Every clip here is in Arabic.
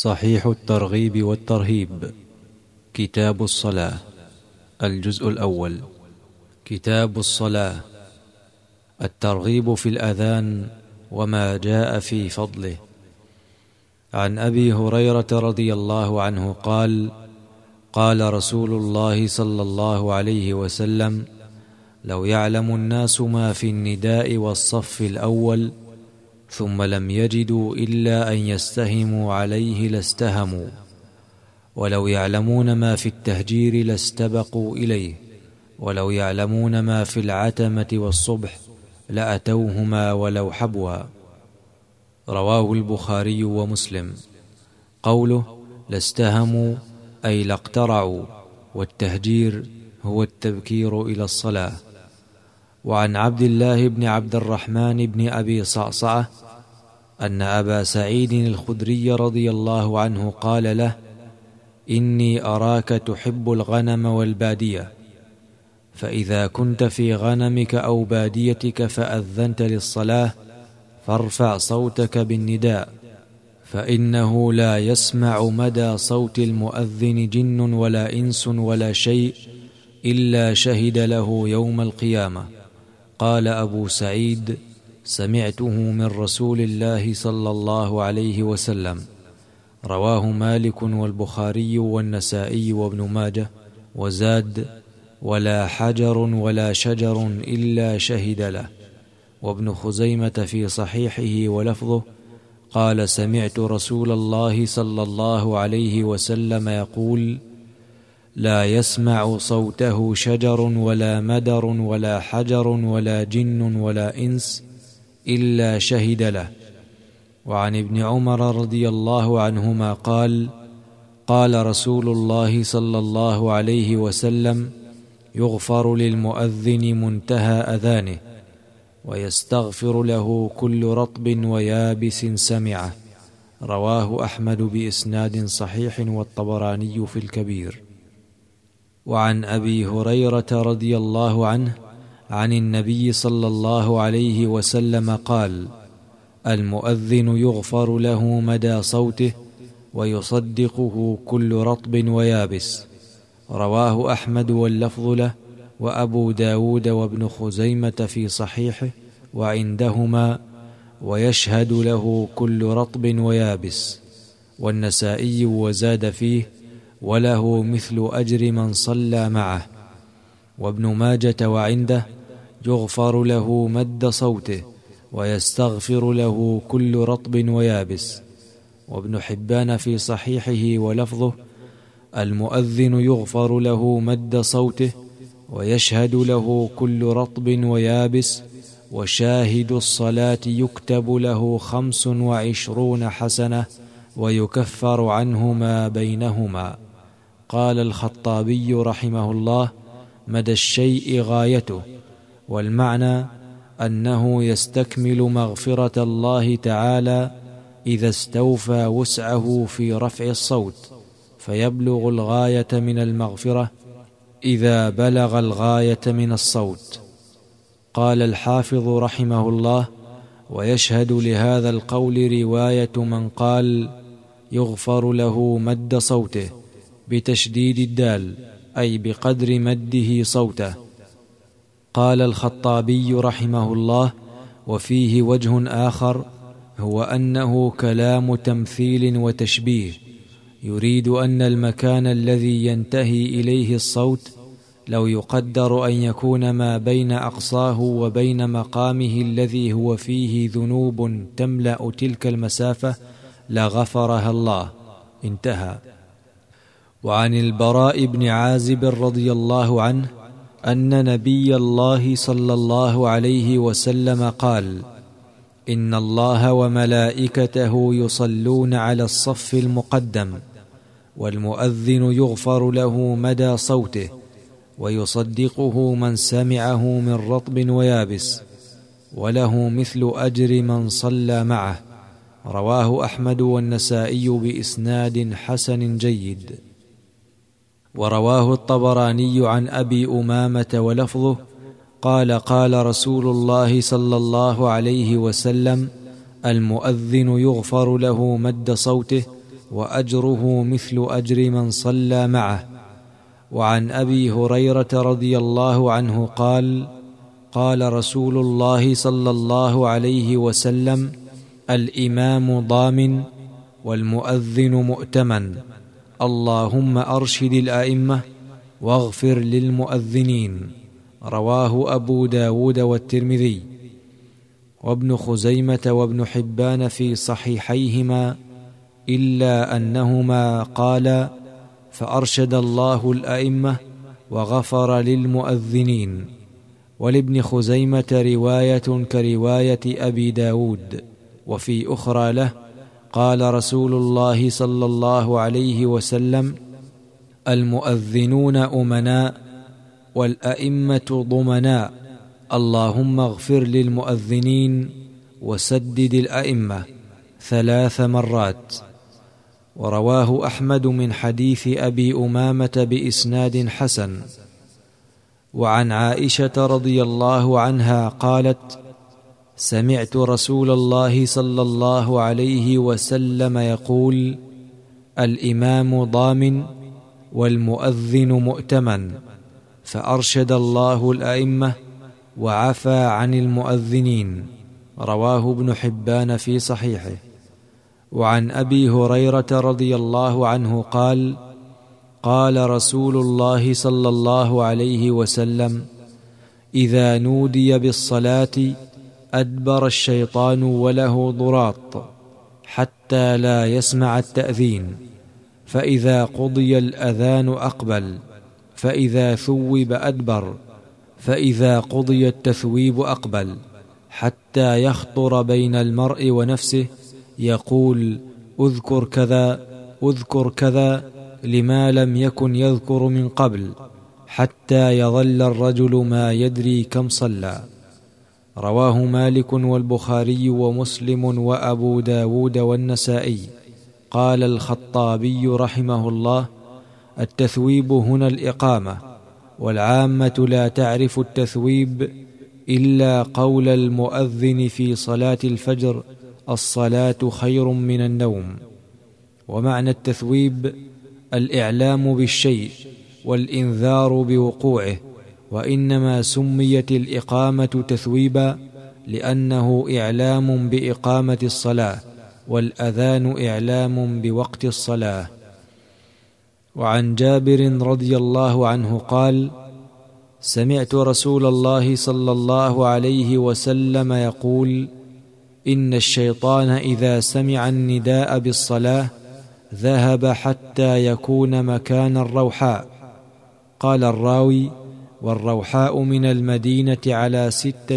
صحيح الترغيب والترهيب. كتاب الصلاة. الجزء الأول. كتاب الصلاة. الترغيب في الأذان وما جاء في فضله. عن أبي هريرة رضي الله عنه قال: قال رسول الله صلى الله عليه وسلم: لو يعلم الناس ما في النداء والصف الأول ثم لم يجدوا إلا أن يستهموا عليه لاستهموا، ولو يعلمون ما في التهجير لاستبقوا إليه، ولو يعلمون ما في العتمة والصبح لأتوهما ولو حبوا. رواه البخاري ومسلم. قوله لاستهموا أي لاقترعوا، والتهجير هو التبكير إلى الصلاة. وعن عبد الله بن عبد الرحمن بن أبي صعصعة أن أبا سعيد الخدري رضي الله عنه قال له: إني أراك تحب الغنم والبادية، فإذا كنت في غنمك أو باديتك فأذنت للصلاة فارفع صوتك بالنداء، فإنه لا يسمع مدى صوت المؤذن جن ولا إنس ولا شيء إلا شهد له يوم القيامة. قال أبو سعيد: سمعته من رسول الله صلى الله عليه وسلم. رواه مالك والبخاري والنسائي وابن ماجه. وزاد: ولا حجر ولا شجر إلا شهد له. وابن خزيمة في صحيحه ولفظه قال: سمعت رسول الله صلى الله عليه وسلم يقول: لا يسمع صوته شجر ولا مدر ولا حجر ولا جن ولا إنس إلا شهد له. وعن ابن عمر رضي الله عنهما قال: قال رسول الله صلى الله عليه وسلم: يغفر للمؤذن منتهى أذانه، ويستغفر له كل رطب ويابس سمعه. رواه أحمد بإسناد صحيح والطبراني في الكبير. وعن أبي هريرة رضي الله عنه عن النبي صلى الله عليه وسلم قال: المؤذن يغفر له مدى صوته ويصدقه كل رطب ويابس. رواه أحمد واللفظ له، وأبو داود وابن خزيمة في صحيحه وعندهما: ويشهد له كل رطب ويابس. والنسائي وزاد فيه: وله مثل أجر من صلى معه. وابن ماجة وعنده: يغفر له مد صوته ويستغفر له كل رطب ويابس. وابن حبان في صحيحه ولفظه: المؤذن يغفر له مد صوته ويشهد له كل رطب ويابس، وشاهد الصلاة يكتب له 25 حسنة ويكفر عنه ما بينهما. قال الخطابي رحمه الله: مدى الشيء غايته، والمعنى أنه يستكمل مغفرة الله تعالى إذا استوفى وسعه في رفع الصوت، فيبلغ الغاية من المغفرة إذا بلغ الغاية من الصوت. قال الحافظ رحمه الله: ويشهد لهذا القول رواية من قال: يغفر له مد صوته بتشديد الدال، أي بقدر مده صوته. قال الخطابي رحمه الله: وفيه وجه آخر، هو أنه كلام تمثيل وتشبيه، يريد أن المكان الذي ينتهي إليه الصوت لو يقدر أن يكون ما بين أقصاه وبين مقامه الذي هو فيه ذنوب تملأ تلك المسافة لغفرها الله. انتهى. وعن البراء بن عازب رضي الله عنه أن نبي الله صلى الله عليه وسلم قال: إن الله وملائكته يصلون على الصف المقدم، والمؤذن يغفر له مدى صوته ويصدقه من سمعه من رطب ويابس، وله مثل أجر من صلى معه. رواه أحمد والنسائي بإسناد حسن جيد. ورواه الطبراني عن أبي أمامة ولفظه قال: قال رسول الله صلى الله عليه وسلم: المؤذن يغفر له مد صوته وأجره مثل أجر من صلى معه. وعن أبي هريرة رضي الله عنه قال: قال رسول الله صلى الله عليه وسلم: الإمام ضامن والمؤذن مؤتمن، اللهم أرشد الأئمة واغفر للمؤذنين. رواه أبو داود والترمذي وابن خزيمة وابن حبان في صحيحيهما، إلا أنهما قال: فأرشد الله الأئمة وغفر للمؤذنين. ولابن خزيمة رواية كرواية أبي داود، وفي أخرى له قال رسول الله صلى الله عليه وسلم: المؤذنون أمناء والأئمة ضمناء، اللهم اغفر للمؤذنين وسدد الأئمة 3 مرات. ورواه أحمد من حديث أبي أمامة بإسناد حسن. وعن عائشة رضي الله عنها قالت: سمعت رسول الله صلى الله عليه وسلم يقول: الإمام ضامن والمؤذن مؤتمن، فأرشد الله الأئمة وعفى عن المؤذنين. رواه ابن حبان في صحيحه. وعن أبي هريرة رضي الله عنه قال: قال رسول الله صلى الله عليه وسلم: إذا نودي بالصلاة أدبر الشيطان وله ضراط حتى لا يسمع التأذين، فإذا قضي الأذان أقبل، فإذا ثوب أدبر، فإذا قضي التثويب أقبل، حتى يخطر بين المرء ونفسه يقول: اذكر كذا اذكر كذا، لما لم يكن يذكر من قبل، حتى يظل الرجل ما يدري كم صلى. رواه مالك والبخاري ومسلم وأبو داود والنسائي. قال الخطابي رحمه الله: التثويب هنا الإقامة، والعامة لا تعرف التثويب إلا قول المؤذن في صلاة الفجر: الصلاة خير من النوم. ومعنى التثويب الإعلام بالشيء والإنذار بوقوعه، وإنما سميت الإقامة تثويبا لأنه إعلام بإقامة الصلاة، والأذان إعلام بوقت الصلاة. وعن جابر رضي الله عنه قال: سمعت رسول الله صلى الله عليه وسلم يقول: إن الشيطان إذا سمع النداء بالصلاة ذهب حتى يكون مكان الروحاء. قال الراوي: والروحاء من المدينة على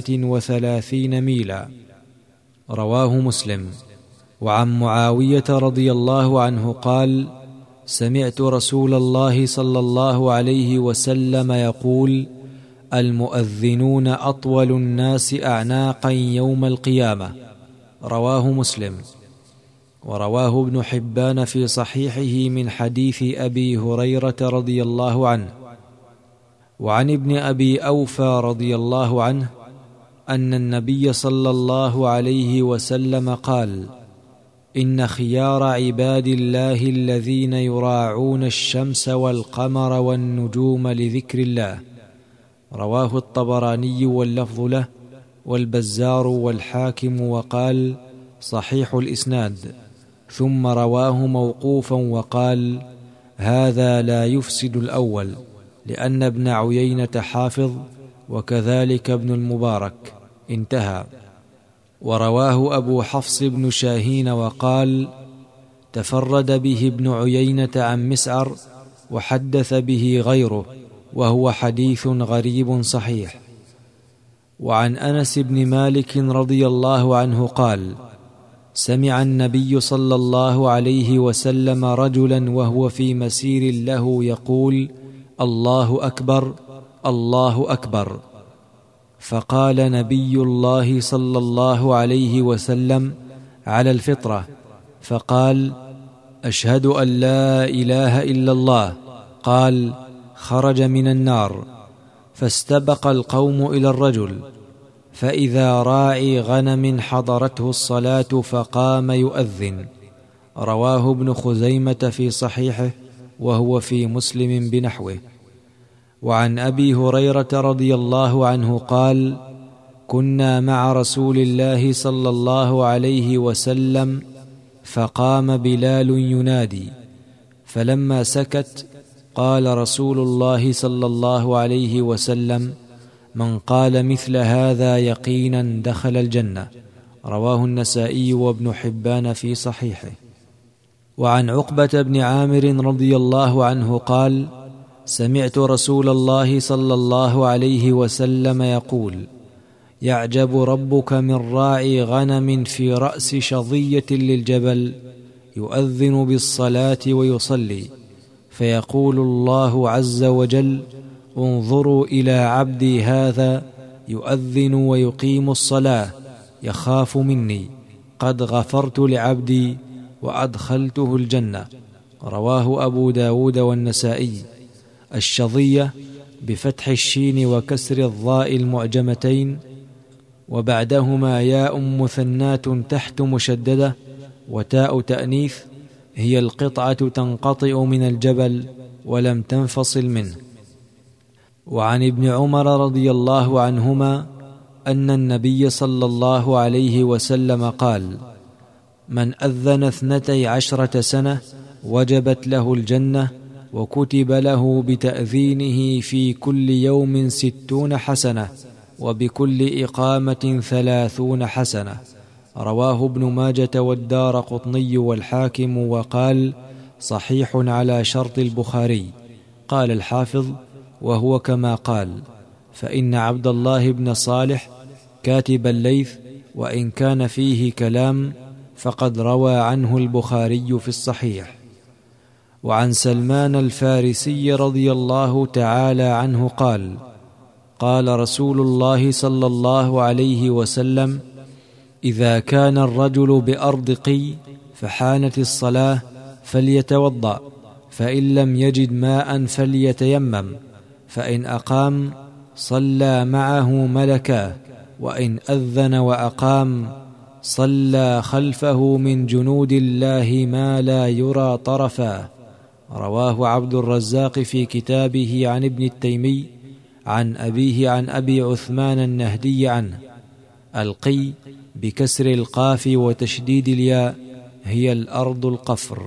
36 ميلا. رواه مسلم. وعن معاوية رضي الله عنه قال: سمعت رسول الله صلى الله عليه وسلم يقول: المؤذنون أطول الناس أعناقا يوم القيامة. رواه مسلم. ورواه ابن حبان في صحيحه من حديث أبي هريرة رضي الله عنه. وعن ابن أبي أوفى رضي الله عنه أن النبي صلى الله عليه وسلم قال: إن خيار عباد الله الذين يراعون الشمس والقمر والنجوم لذكر الله. رواه الطبراني واللفظ له، والبزار والحاكم، وقال: صحيح الإسناد. ثم رواه موقوفا وقال: هذا لا يفسد الأول، لأن ابن عيينة حافظ، وكذلك ابن المبارك. انتهى. ورواه أبو حفص بن شاهين وقال: تفرد به ابن عيينة عن مسعر، وحدث به غيره، وهو حديث غريب صحيح. وعن أنس بن مالك رضي الله عنه قال: سمع النبي صلى الله عليه وسلم رجلا وهو في مسير له يقول: الله أكبر الله أكبر. فقال نبي الله صلى الله عليه وسلم: على الفطرة. فقال: أشهد أن لا إله إلا الله. قال: خرج من النار. فاستبق القوم إلى الرجل، فإذا راعي غنم حضرته الصلاة فقام يؤذن. رواه ابن خزيمة في صحيحه، وهو في مسلم بنحوه. وعن أبي هريرة رضي الله عنه قال: كنا مع رسول الله صلى الله عليه وسلم فقام بلال ينادي، فلما سكت قال رسول الله صلى الله عليه وسلم: من قال مثل هذا يقينا دخل الجنة. رواه النسائي وابن حبان في صحيحه. وعن عقبة بن عامر رضي الله عنه قال: سمعت رسول الله صلى الله عليه وسلم يقول: يعجب ربك من راعي غنم في رأس شظية للجبل يؤذن بالصلاة ويصلي، فيقول الله عز وجل: انظروا إلى عبدي هذا يؤذن ويقيم الصلاة يخاف مني، قد غفرت لعبدي وأدخلته الجنة. رواه أبو داود والنسائي. الشظية بفتح الشين وكسر الضاء المعجمتين، وبعدهما ياء مثنات تحت مشددة وتاء تأنيث، هي القطعة تنقطع من الجبل ولم تنفصل منه. وعن ابن عمر رضي الله عنهما أن النبي صلى الله عليه وسلم قال: من أذن 12 سنة وجبت له الجنة، وكتب له بتأذينه في كل يوم 60 حسنة، وبكل إقامة 30 حسنة. رواه ابن ماجة والدارقطني والحاكم، وقال: صحيح على شرط البخاري. قال الحافظ: وهو كما قال، فإن عبد الله بن صالح كاتب الليث وإن كان فيه كلام فقد روى عنه البخاري في الصحيح. وعن سلمان الفارسي رضي الله تعالى عنه قال: قال رسول الله صلى الله عليه وسلم: إذا كان الرجل بأرض قي فحانت الصلاة فليتوضأ، فإن لم يجد ماء فليتيمم، فإن أقام صلى معه ملكا، وإن أذن وأقام صلى خلفه من جنود الله ما لا يرى طرفا. رواه عبد الرزاق في كتابه عن ابن التيمي عن أبيه عن أبي عثمان النهدي عنه. القي بكسر القاف وتشديد الياء هي الأرض القفر.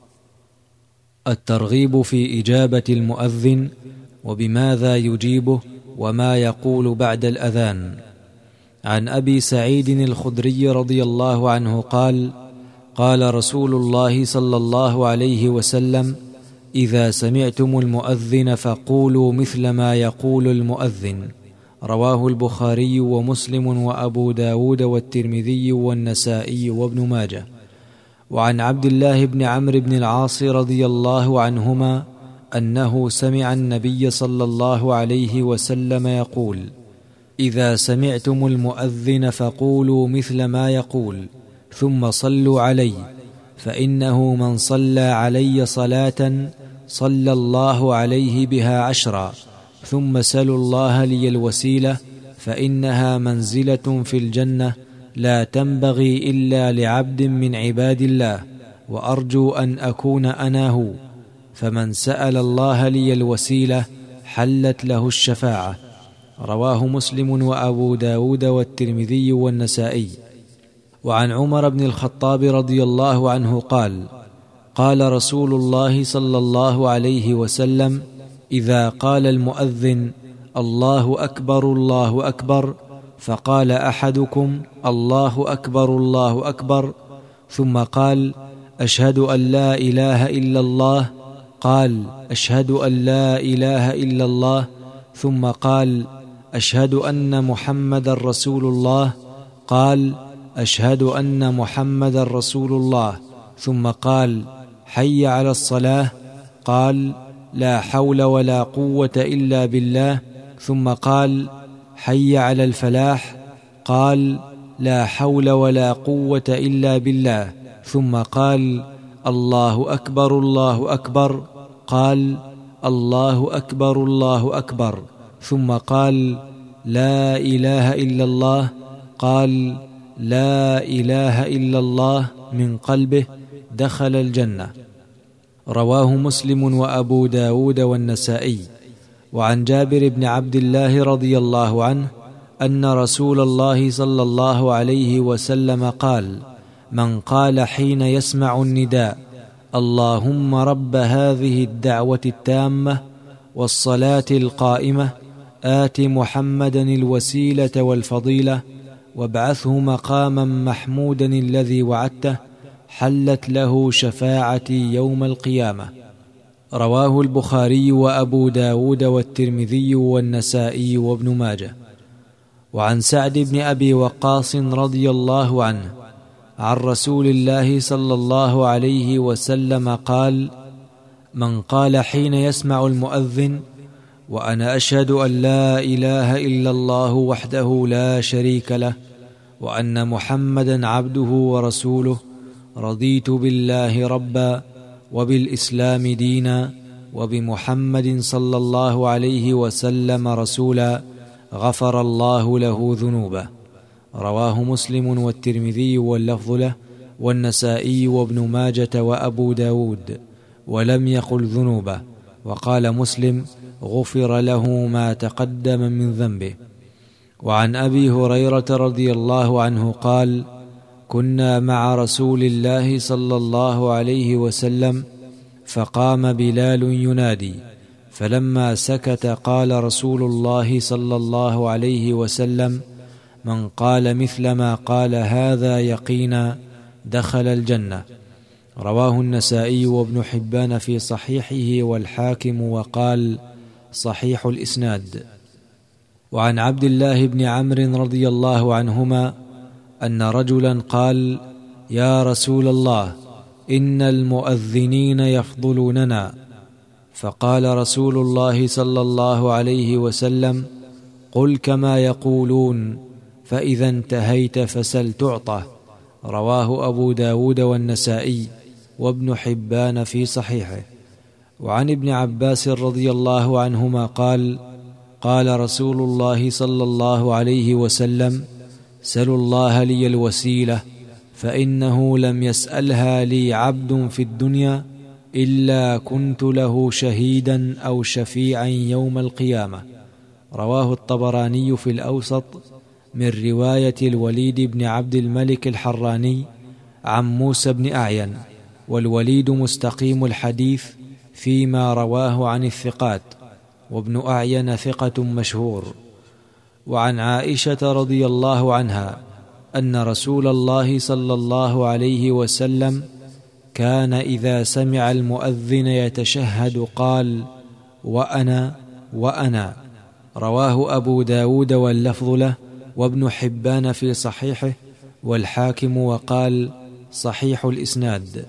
الترغيب في إجابة المؤذن وبماذا يجيبه وما يقول بعد الأذان. عن أبي سعيد الخدري رضي الله عنه قال: قال رسول الله صلى الله عليه وسلم: إذا سمعتم المؤذن فقولوا مثل ما يقول المؤذن. رواه البخاري ومسلم وأبو داود والترمذي والنسائي وابن ماجه. وعن عبد الله بن عمرو بن العاص رضي الله عنهما أنه سمع النبي صلى الله عليه وسلم يقول: إذا سمعتم المؤذن فقولوا مثل ما يقول، ثم صلوا علي، فإنه من صلى علي صلاة صلى الله عليه بها 10، ثم سلوا الله لي الوسيلة، فإنها منزلة في الجنة لا تنبغي إلا لعبد من عباد الله، وأرجو أن أكون أنا هو. فمن سأل الله لي الوسيلة حلت له الشفاعة. رواه مسلم وأبو داود والترمذي والنسائي. وعن عمر بن الخطاب رضي الله عنه قال: قال رسول الله صلى الله عليه وسلم: إذا قال المؤذن الله أكبر الله أكبر، فقال أحدكم الله أكبر الله أكبر، ثم قال أشهد أن لا إله إلا الله، قال أشهد أن لا إله إلا الله، ثم قال أشهد أن محمد رسول الله، قال أشهد أن محمد رسول الله، ثم قال حي على الصلاة، قال لا حول ولا قوة إلا بالله، ثم قال حي على الفلاح، قال لا حول ولا قوة إلا بالله، ثم قال الله أكبر الله أكبر، قال الله أكبر الله أكبر، ثم قال لا إله إلا الله، قال لا إله إلا الله من قلبه دخل الجنة. رواه مسلم وأبو داود والنسائي. وعن جابر بن عبد الله رضي الله عنه أن رسول الله صلى الله عليه وسلم قال: من قال حين يسمع النداء: اللهم رب هذه الدعوة التامة والصلاة القائمة آت محمدا الوسيلة والفضيلة وابعثه مقاما محمودا الذي وعدته، حلت له شفاعتي يوم القيامة. رواه البخاري وأبو داود والترمذي والنسائي وابن ماجه. وعن سعد بن أبي وقاص رضي الله عنه عن رسول الله صلى الله عليه وسلم قال: من قال حين يسمع المؤذن: وأنا أشهد أن لا إله إلا الله وحده لا شريك له وأن محمدا عبده ورسوله، رضيت بالله ربا وبالإسلام دينا وبمحمد صلى الله عليه وسلم رسولا، غفر الله له ذنوبه. رواه مسلم والترمذي واللفظ له والنسائي وابن ماجة وأبو داود، ولم يقل ذنوبه، وقال مسلم: غفر له ما تقدم من ذنبه. وعن أبي هريرة رضي الله عنه قال: كنا مع رسول الله صلى الله عليه وسلم فقام بلال ينادي، فلما سكت قال رسول الله صلى الله عليه وسلم: من قال مثل ما قال هذا يقينا دخل الجنة. رواه النسائي وابن حبان في صحيحه والحاكم وقال: صحيح الإسناد. وعن عبد الله بن عمرو رضي الله عنهما أن رجلا قال: يا رسول الله، إن المؤذنين يفضلوننا. فقال رسول الله صلى الله عليه وسلم: قل كما يقولون، فإذا انتهيت فسل تعطى. رواه أبو داود والنسائي وابن حبان في صحيحه. وعن ابن عباس رضي الله عنهما قال: قال رسول الله صلى الله عليه وسلم: سلوا الله لي الوسيلة، فإنه لم يسألها لي عبد في الدنيا إلا كنت له شهيدا أو شفيعا يوم القيامة. رواه الطبراني في الأوسط من رواية الوليد بن عبد الملك الحراني عن موسى بن أعين، والوليد مستقيم الحديث فيما رواه عن الثقات، وابن أعين ثقة مشهور. وعن عائشة رضي الله عنها أن رسول الله صلى الله عليه وسلم كان إذا سمع المؤذن يتشهد قال: وأنا وأنا. رواه أبو داود واللفظ له وابن حبان في صحيحه والحاكم وقال: صحيح الإسناد.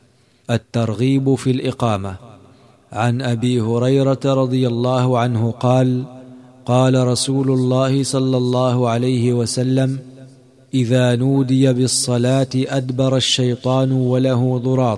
الترغيب في الإقامة. عن أبي هريرة رضي الله عنه قال: قال رسول الله صلى الله عليه وسلم: إذا نودي بالصلاة أدبر الشيطان وله ضراط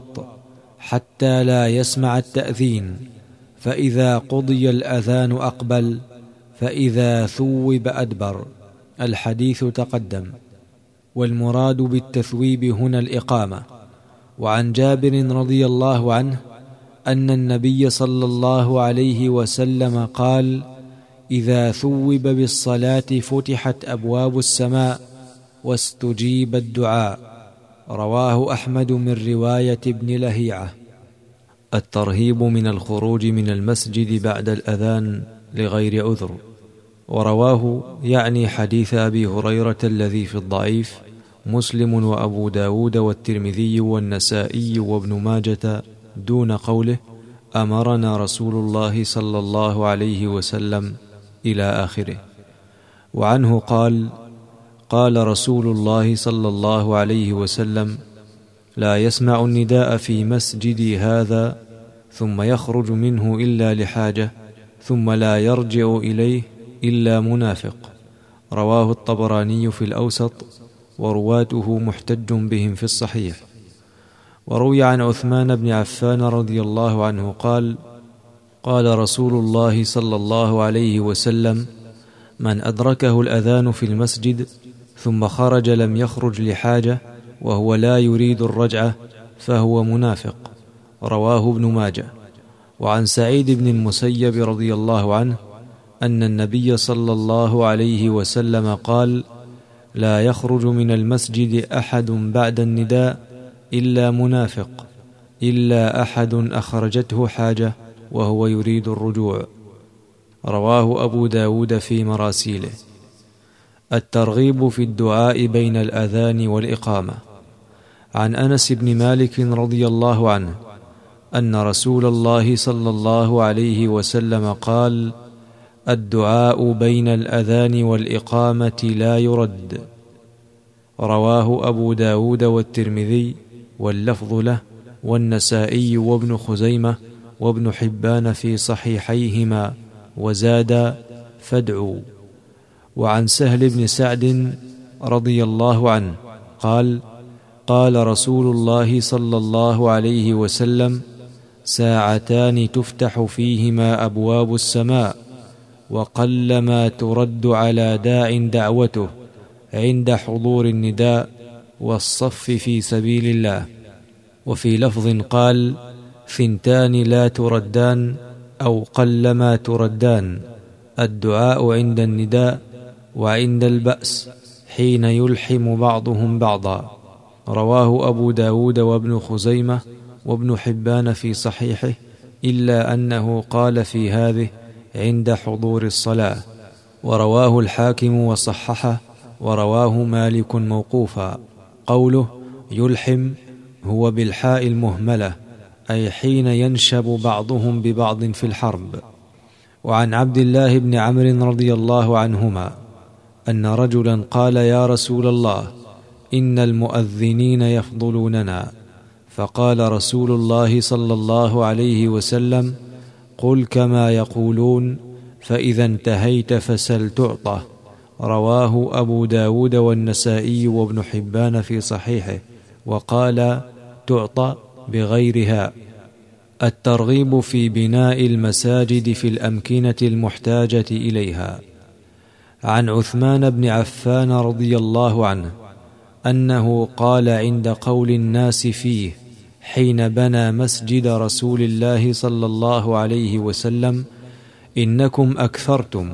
حتى لا يسمع التأذين، فإذا قضي الأذان أقبل، فإذا ثوب أدبر. الحديث تقدم. والمراد بالتثويب هنا الإقامة. وعن جابر رضي الله عنه أن النبي صلى الله عليه وسلم قال: إذا ثوب بالصلاة فتحت أبواب السماء واستجيب الدعاء. رواه أحمد من رواية ابن لهيعة. الترهيب من الخروج من المسجد بعد الأذان لغير عذر. ورواه يعني حديث أبي هريرة الذي في الضعيف مسلم وأبو داود والترمذي والنسائي وابن ماجة دون قوله: أمرنا رسول الله صلى الله عليه وسلم إلى آخره. وعنه قال: قال رسول الله صلى الله عليه وسلم: لا يسمع النداء في مسجدي هذا ثم يخرج منه إلا لحاجة ثم لا يرجع إليه إلا منافق. رواه الطبراني في الأوسط، ورواته محتج بهم في الصحيح. وروي عن عثمان بن عفان رضي الله عنه قال: قال رسول الله صلى الله عليه وسلم: من أدركه الأذان في المسجد ثم خرج لم يخرج لحاجة وهو لا يريد الرجعة فهو منافق. رواه ابن ماجه. وعن سعيد بن المسيب رضي الله عنه أن النبي صلى الله عليه وسلم قال: لا يخرج من المسجد أحد بعد النداء إلا منافق، إلا أحد أخرجته حاجة وهو يريد الرجوع. رواه أبو داود في مراسيله. الترغيب في الدعاء بين الأذان والإقامة. عن أنس بن مالك رضي الله عنه أن رسول الله صلى الله عليه وسلم قال: الدعاء بين الأذان والإقامة لا يرد. رواه أبو داود والترمذي واللفظ له والنسائي وابن خزيمة وابن حبان في صحيحيهما، وزاد: فادعوا. وعن سهل بن سعد رضي الله عنه قال: قال رسول الله صلى الله عليه وسلم: ساعتان تفتح فيهما أبواب السماء، وقلما ترد على داع دعوته، عند حضور النداء والصف في سبيل الله. وفي لفظ قال: ثنتان لا تردان أو قلما تردان: الدعاء عند النداء وعند البأس، حين يلحم بعضهم بعضا. رواه أبو داود وابن خزيمة وابن حبان في صحيحه، إلا أنه قال في هذه: عند حضور الصلاة. ورواه الحاكم وصححه، ورواه مالك موقوفا. قوله يلحم هو بالحاء المهملة، أي حين ينشب بعضهم ببعض في الحرب. وعن عبد الله بن عمرو رضي الله عنهما أن رجلا قال: يا رسول الله، إن المؤذنين يفضلوننا. فقال رسول الله صلى الله عليه وسلم: قل كما يقولون، فإذا انتهيت فسل تعطى. رواه أبو داود والنسائي وابن حبان في صحيحه، وقال: تعطى بغيرها. الترغيب في بناء المساجد في الأمكنة المحتاجة إليها. عن عثمان بن عفان رضي الله عنه أنه قال عند قول الناس فيه حين بنى مسجد رسول الله صلى الله عليه وسلم: إنكم أكثرتم،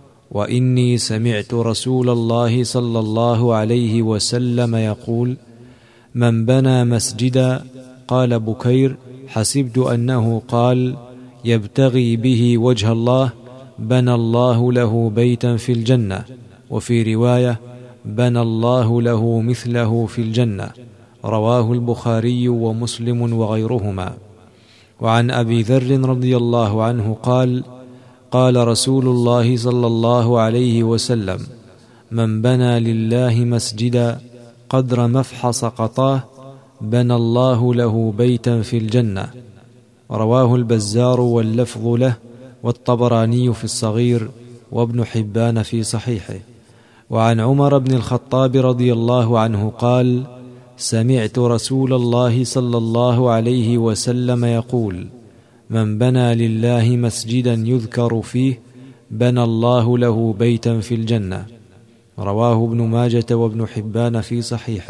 وإني سمعت رسول الله صلى الله عليه وسلم يقول: من بنى مسجدا، قال بكير: حسبت أنه قال: يبتغي به وجه الله، بنى الله له بيتا في الجنة. وفي رواية: بنى الله له مثله في الجنة. رواه البخاري ومسلم وغيرهما. وعن أبي ذر رضي الله عنه قال: قال رسول الله صلى الله عليه وسلم: من بنى لله مسجدا قدر مفحص قطاه، بنى الله له بيتا في الجنة. رواه البزار واللفظ له، والطبراني في الصغير، وابن حبان في صحيحه. وعن عمر بن الخطاب رضي الله عنه قال: سمعت رسول الله صلى الله عليه وسلم يقول: من بنى لله مسجدا يذكر فيه، بنى الله له بيتا في الجنة. رواه ابن ماجة وابن حبان في صحيحه.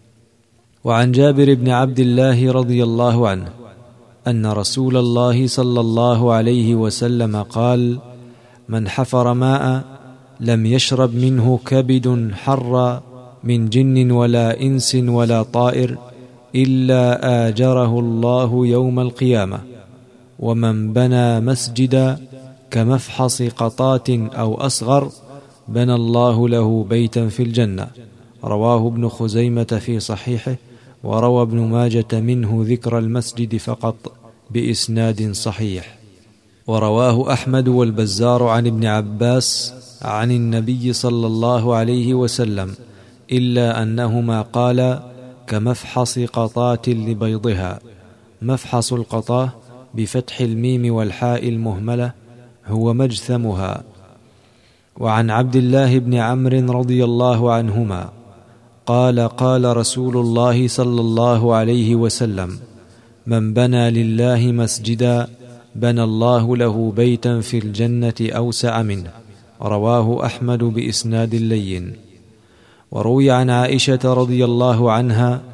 وعن جابر بن عبد الله رضي الله عنه أن رسول الله صلى الله عليه وسلم قال: من حفر ماء لم يشرب منه كبد حر من جن ولا إنس ولا طائر إلا آجره الله يوم القيامة. ومن بنى مسجدا كمفحص قطات أو أصغر، بنى الله له بيتا في الجنة. رواه ابن خزيمة في صحيحه، وروى ابن ماجة منه ذكر المسجد فقط بإسناد صحيح. ورواه أحمد والبزار عن ابن عباس عن النبي صلى الله عليه وسلم، إلا أنهما قال: كمفحص قطات لبيضها. مفحص القطاه بفتح الميم والحاء المهملة هو مجثمها. وعن عبد الله بن عمرو رضي الله عنهما قال: قال رسول الله صلى الله عليه وسلم: من بنى لله مسجدا بنى الله له بيتا في الجنة أوسع منه. رواه أحمد بإسناد لين. وروي عن عائشة رضي الله عنها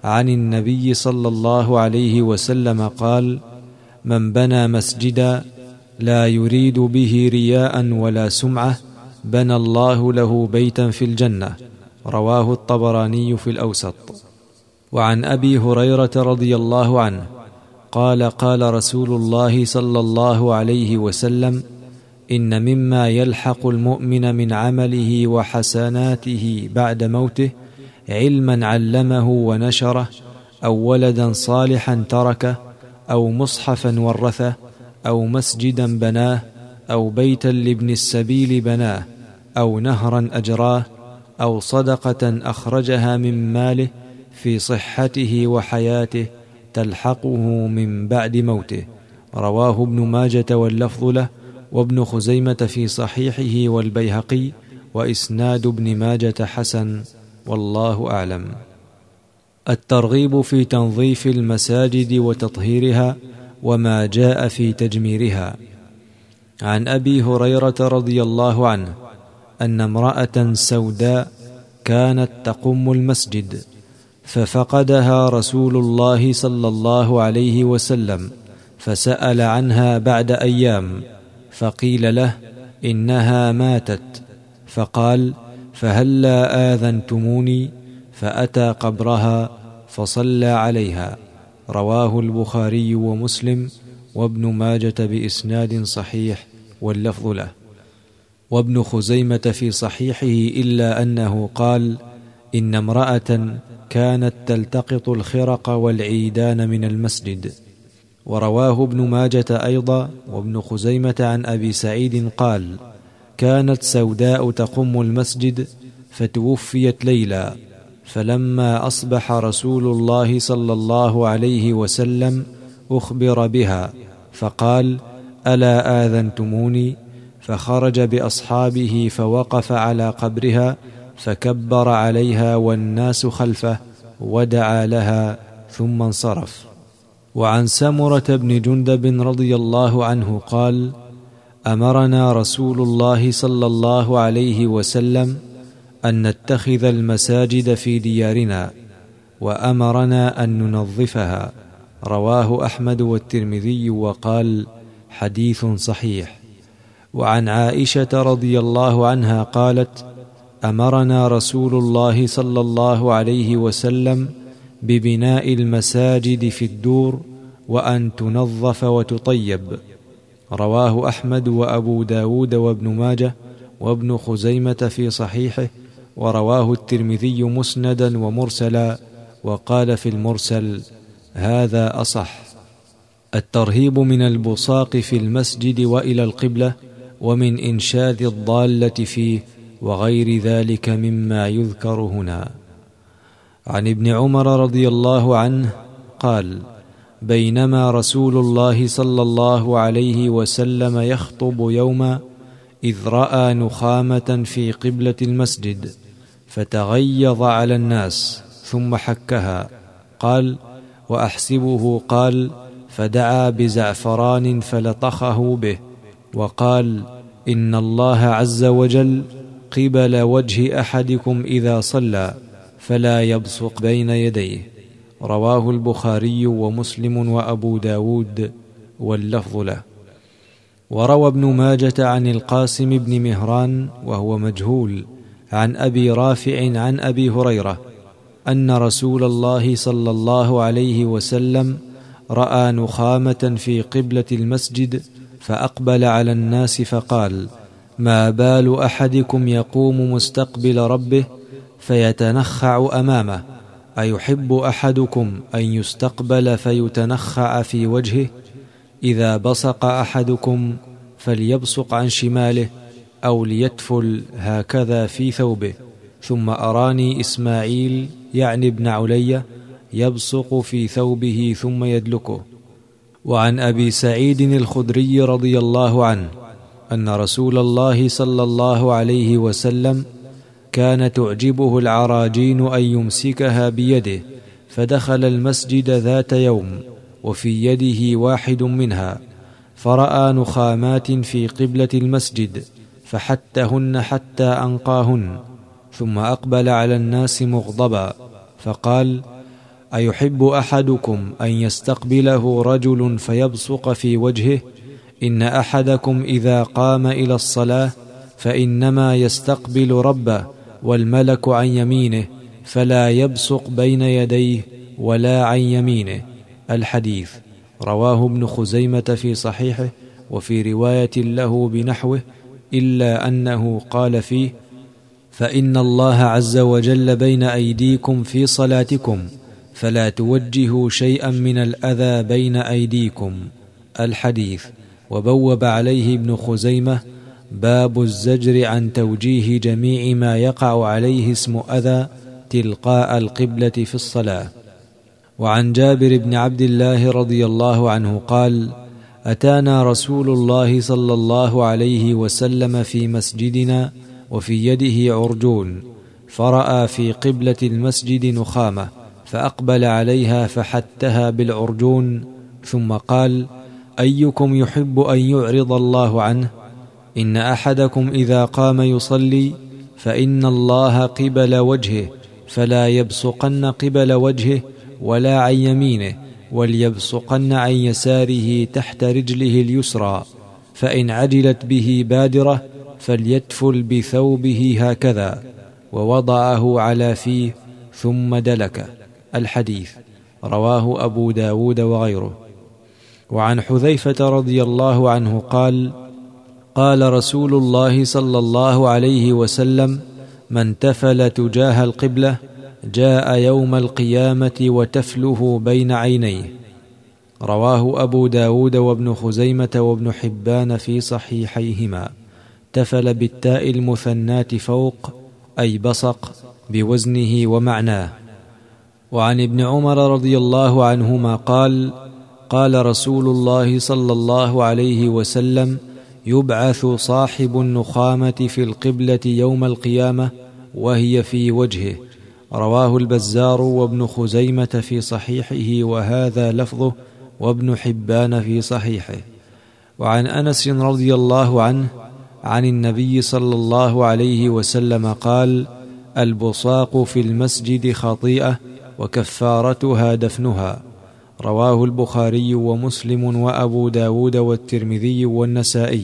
عن النبي صلى الله عليه وسلم قال: من بنى مسجدا لا يريد به رياء ولا سمعة بنى الله له بيتا في الجنة. رواه الطبراني في الأوسط. وعن أبي هريرة رضي الله عنه قال: قال رسول الله صلى الله عليه وسلم: إن مما يلحق المؤمن من عمله وحسناته بعد موته علما علمه ونشره، أو ولدا صالحا تركه، أو مصحفا ورثه، أو مسجدا بناه، أو بيتا لابن السبيل بناه، أو نهرا أجراه، أو صدقة أخرجها من ماله في صحته وحياته تلحقه من بعد موته. رواه ابن ماجة واللفظ له، وابن خزيمة في صحيحه، والبيهقي، وإسناد ابن ماجة حسن، والله أعلم. الترغيب في تنظيف المساجد وتطهيرها وما جاء في تجميرها. عن أبي هريرة رضي الله عنه أن امرأة سوداء كانت تقم المسجد، ففقدها رسول الله صلى الله عليه وسلم، فسأل عنها بعد أيام، فقيل له: إنها ماتت. فقال: فهلا آذنتموني؟ فأتى قبرها فصلى عليها. رواه البخاري ومسلم وابن ماجة بإسناد صحيح، واللفظ له، وابن خزيمة في صحيحه، إلا أنه قال: إن امرأة كانت تلتقط الخرق والعيدان من المسجد. ورواه ابن ماجة أيضا وابن خزيمة عن أبي سعيد قال: كانت سوداء تقم المسجد فتوفيت ليلا، فلما أصبح رسول الله صلى الله عليه وسلم أخبر بها، فقال: ألا آذنتموني؟ فخرج بأصحابه فوقف على قبرها فكبر عليها والناس خلفه ودعا لها ثم انصرف. وعن سمرة بن جندب رضي الله عنه قال: أمرنا رسول الله صلى الله عليه وسلم أن نتخذ المساجد في ديارنا، وأمرنا أن ننظفها. رواه أحمد والترمذي، وقال: حديث صحيح. وعن عائشة رضي الله عنها قالت: أمرنا رسول الله صلى الله عليه وسلم ببناء المساجد في الدور، وأن تنظف وتطيب. رواه أحمد وأبو داود وابن ماجه وابن خزيمة في صحيحه، ورواه الترمذي مسندا ومرسلا، وقال في المرسل: هذا أصح. الترهيب من البصاق في المسجد وإلى القبلة، ومن إنشاد الضالة فيه، وغير ذلك مما يذكر هنا. عن ابن عمر رضي الله عنه قال: بينما رسول الله صلى الله عليه وسلم يخطب يوما، إذ رأى نخامة في قبلة المسجد، فتغيظ على الناس ثم حكها. قال: وأحسبه قال: فدعا بزعفران فلطخه به، وقال: إن الله عز وجل قبل وجه أحدكم إذا صلى فلا يبصق بين يديه. رواه البخاري ومسلم وأبو داود، واللفظ له. وروى ابن ماجة عن القاسم بن مهران وهو مجهول عن أبي رافع عن أبي هريرة أن رسول الله صلى الله عليه وسلم رأى نخامة في قبلة المسجد، فأقبل على الناس فقال: ما بال أحدكم يقوم مستقبل ربه فيتنخع أمامه؟ أيحب أحدكم أن يستقبل فيتنخع في وجهه؟ إذا بصق أحدكم فليبصق عن شماله، أو ليتفل هكذا في ثوبه. ثم أراني إسماعيل يعني ابن علية يبصق في ثوبه ثم يدلكه. وعن أبي سعيد الخدري رضي الله عنه أن رسول الله صلى الله عليه وسلم كان تعجبه العراجين أن يمسكها بيده، فدخل المسجد ذات يوم وفي يده واحد منها، فرأى نخامات في قبلة المسجد فحتهن حتى أنقاهن، ثم أقبل على الناس مغضبا فقال: أيحب أحدكم أن يستقبله رجل فيبصق في وجهه؟ إن أحدكم إذا قام إلى الصلاة فإنما يستقبل ربه والملك عن يمينه، فلا يبصق بين يديه ولا عن يمينه. الحديث رواه ابن خزيمة في صحيحه، وفي رواية له بنحوه، إلا أنه قال فيه: فإن الله عز وجل بين أيديكم في صلاتكم، فلا توجهوا شيئا من الأذى بين أيديكم. الحديث. وبوب عليه ابن خزيمة: باب الزجر عن توجيه جميع ما يقع عليه اسم أذى تلقاء القبلة في الصلاة. وعن جابر بن عبد الله رضي الله عنه قال: أتانا رسول الله صلى الله عليه وسلم في مسجدنا وفي يده عرجون، فرأى في قبلة المسجد نخامة، فأقبل عليها فحتها بالعرجون، ثم قال: أيكم يحب أن يعرض الله عنه؟ إن أحدكم إذا قام يصلي فإن الله قبل وجهه، فلا يبصقن قبل وجهه ولا عن يمينه، وليبصقن عن يساره تحت رجله اليسرى، فإن عجلت به بادرة فليتفل بثوبه هكذا، ووضعه على فيه ثم دلك. الحديث رواه أبو داود وغيره. وعن حذيفة رضي الله عنه قال: قال رسول الله صلى الله عليه وسلم: من تفل تجاه القبلة جاء يوم القيامة وتفله بين عينيه. رواه أبو داود وابن خزيمة وابن حبان في صحيحيهما. تفل بالتاء المثنات فوق، أي بصق، بوزنه ومعناه. وعن ابن عمر رضي الله عنهما قال: قال رسول الله صلى الله عليه وسلم: يبعث صاحب النخامة في القبلة يوم القيامة وهي في وجهه. رواه البزار وابن خزيمة في صحيحه، وهذا لفظه، وابن حبان في صحيحه. وعن أنس رضي الله عنه عن النبي صلى الله عليه وسلم قال: البصاق في المسجد خطيئة وكفارتها دفنها. رواه البخاري ومسلم وأبو داود والترمذي والنسائي.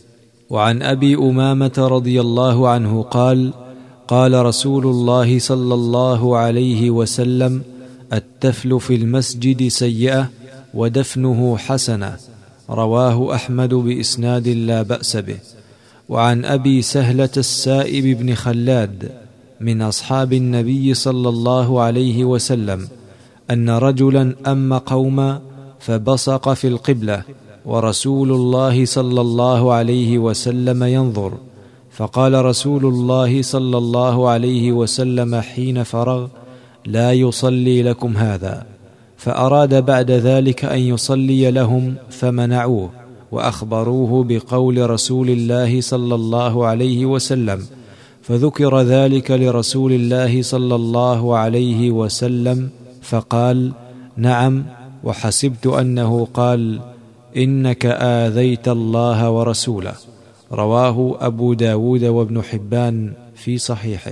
وعن أبي أمامة رضي الله عنه قال: قال رسول الله صلى الله عليه وسلم: التفل في المسجد سيئة ودفنه حسنة. رواه أحمد بإسناد لا بأس به. وعن أبي سهلة السائب بن خلاد من أصحاب النبي صلى الله عليه وسلم أن رجلا أم قوما فبصق في القبلة، ورسول الله صلى الله عليه وسلم ينظر، فقال رسول الله صلى الله عليه وسلم حين فرغ: لا يصلي لكم هذا. فأراد بعد ذلك أن يصلي لهم فمنعوه، وأخبروه بقول رسول الله صلى الله عليه وسلم، فذكر ذلك لرسول الله صلى الله عليه وسلم فقال: نعم، وحسبت أنه قال: إنك آذيت الله ورسوله. رواه أبو داود وابن حبان في صحيحه.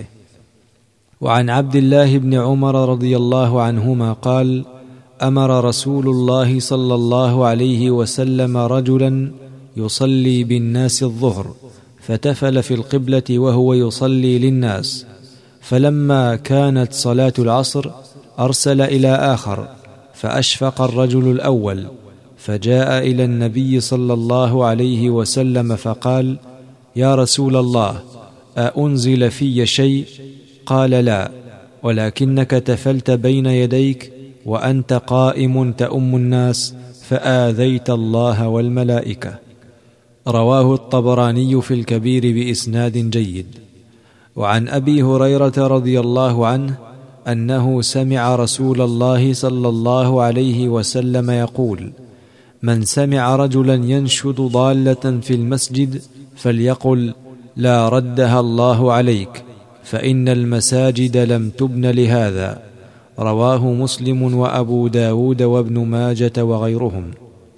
وعن عبد الله بن عمر رضي الله عنهما قال: أمر رسول الله صلى الله عليه وسلم رجلا يصلي بالناس الظهر، فتفل في القبلة وهو يصلي للناس، فلما كانت صلاة العصر أرسل إلى آخر، فأشفق الرجل الأول، فجاء إلى النبي صلى الله عليه وسلم فقال: يا رسول الله، أأنزل في شيء؟ قال: لا، ولكنك تفلت بين يديك وأنت قائم تؤم الناس، فآذيت الله والملائكة. رواه الطبراني في الكبير بإسناد جيد. وعن أبي هريرة رضي الله عنه أنه سمع رسول الله صلى الله عليه وسلم يقول: من سمع رجلا ينشد ضالة في المسجد فليقل: لا ردها الله عليك، فإن المساجد لم تبن لهذا. رواه مسلم وأبو داود وابن ماجة وغيرهم.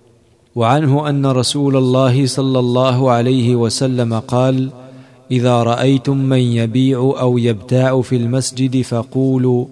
وعنه أن رسول الله صلى الله عليه وسلم قال: إذا رأيتم من يبيع أو يبتاع في المسجد فقولوا: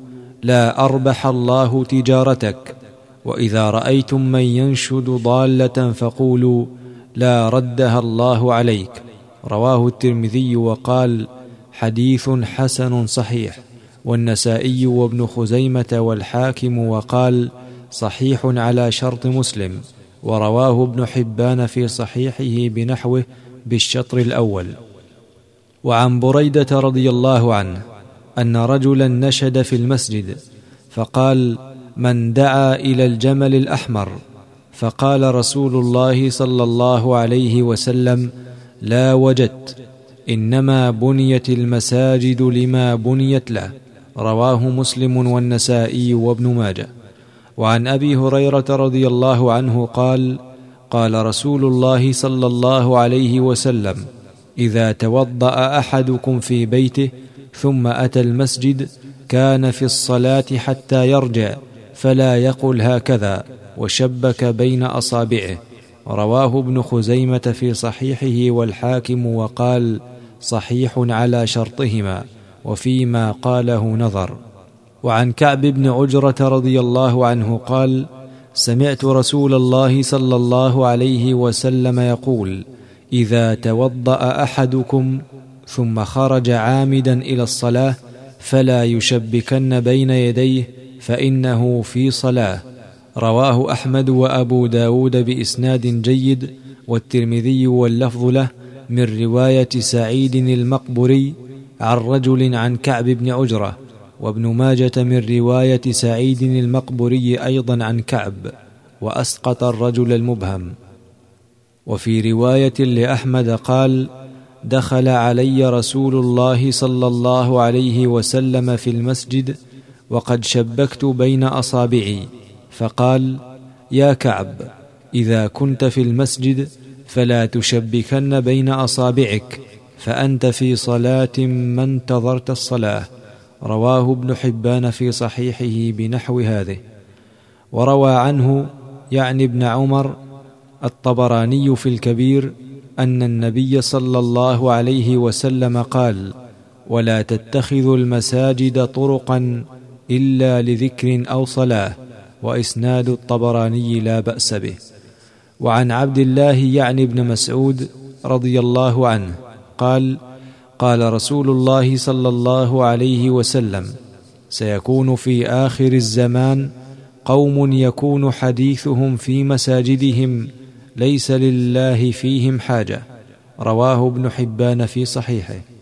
لا أربح الله تجارتك. وإذا رأيتم من ينشد ضالة فقولوا لا ردها الله عليك. رواه الترمذي وقال حديث حسن صحيح، والنسائي وابن خزيمة والحاكم وقال صحيح على شرط مسلم. ورواه ابن حبان في صحيحه بنحوه بالشطر الأول. وعن بريدة رضي الله عنه أن رجلا نشد في المسجد فقال من دعا إلى الجمل الأحمر، فقال رسول الله صلى الله عليه وسلم لا وجدت، إنما بنيت المساجد لما بنيت له. رواه مسلم والنسائي وابن ماجه. وعن أبي هريرة رضي الله عنه قال قال رسول الله صلى الله عليه وسلم إذا توضأ أحدكم في بيته ثم أتى المسجد كان في الصلاة حتى يرجع فلا يقل هكذا وشبك بين أصابعه. رواه ابن خزيمة في صحيحه والحاكم وقال صحيح على شرطهما، وفيما قاله نظر. وعن كعب بن عجرة رضي الله عنه قال سمعت رسول الله صلى الله عليه وسلم يقول إذا توضأ أحدكم ثم خرج عامدا إلى الصلاة فلا يشبكن بين يديه فإنه في صلاة. رواه أحمد وأبو داود بإسناد جيد، والترمذي واللفظ له من رواية سعيد المقبري عن رجل عن كعب بن عجرة، وابن ماجة من رواية سعيد المقبري أيضا عن كعب، وأسقط الرجل المبهم. وفي رواية لأحمد قال دخل علي رسول الله صلى الله عليه وسلم في المسجد وقد شبكت بين أصابعي، فقال يا كعب إذا كنت في المسجد فلا تشبكن بين أصابعك فأنت في صلاة ما انتظرت الصلاة. رواه ابن حبان في صحيحه بنحو هذه. وروى عنه يعني ابن عمر الطبراني في الكبير أن النبي صلى الله عليه وسلم قال ولا تتخذوا المساجد طرقا إلا لذكر أو صلاة، وإسناد الطبراني لا بأس به. وعن عبد الله يعني ابن مسعود رضي الله عنه قال قال رسول الله صلى الله عليه وسلم سيكون في آخر الزمان قوم يكون حديثهم في مساجدهم ليس لله فيهم حاجة. رواه ابن حبان في صحيحه.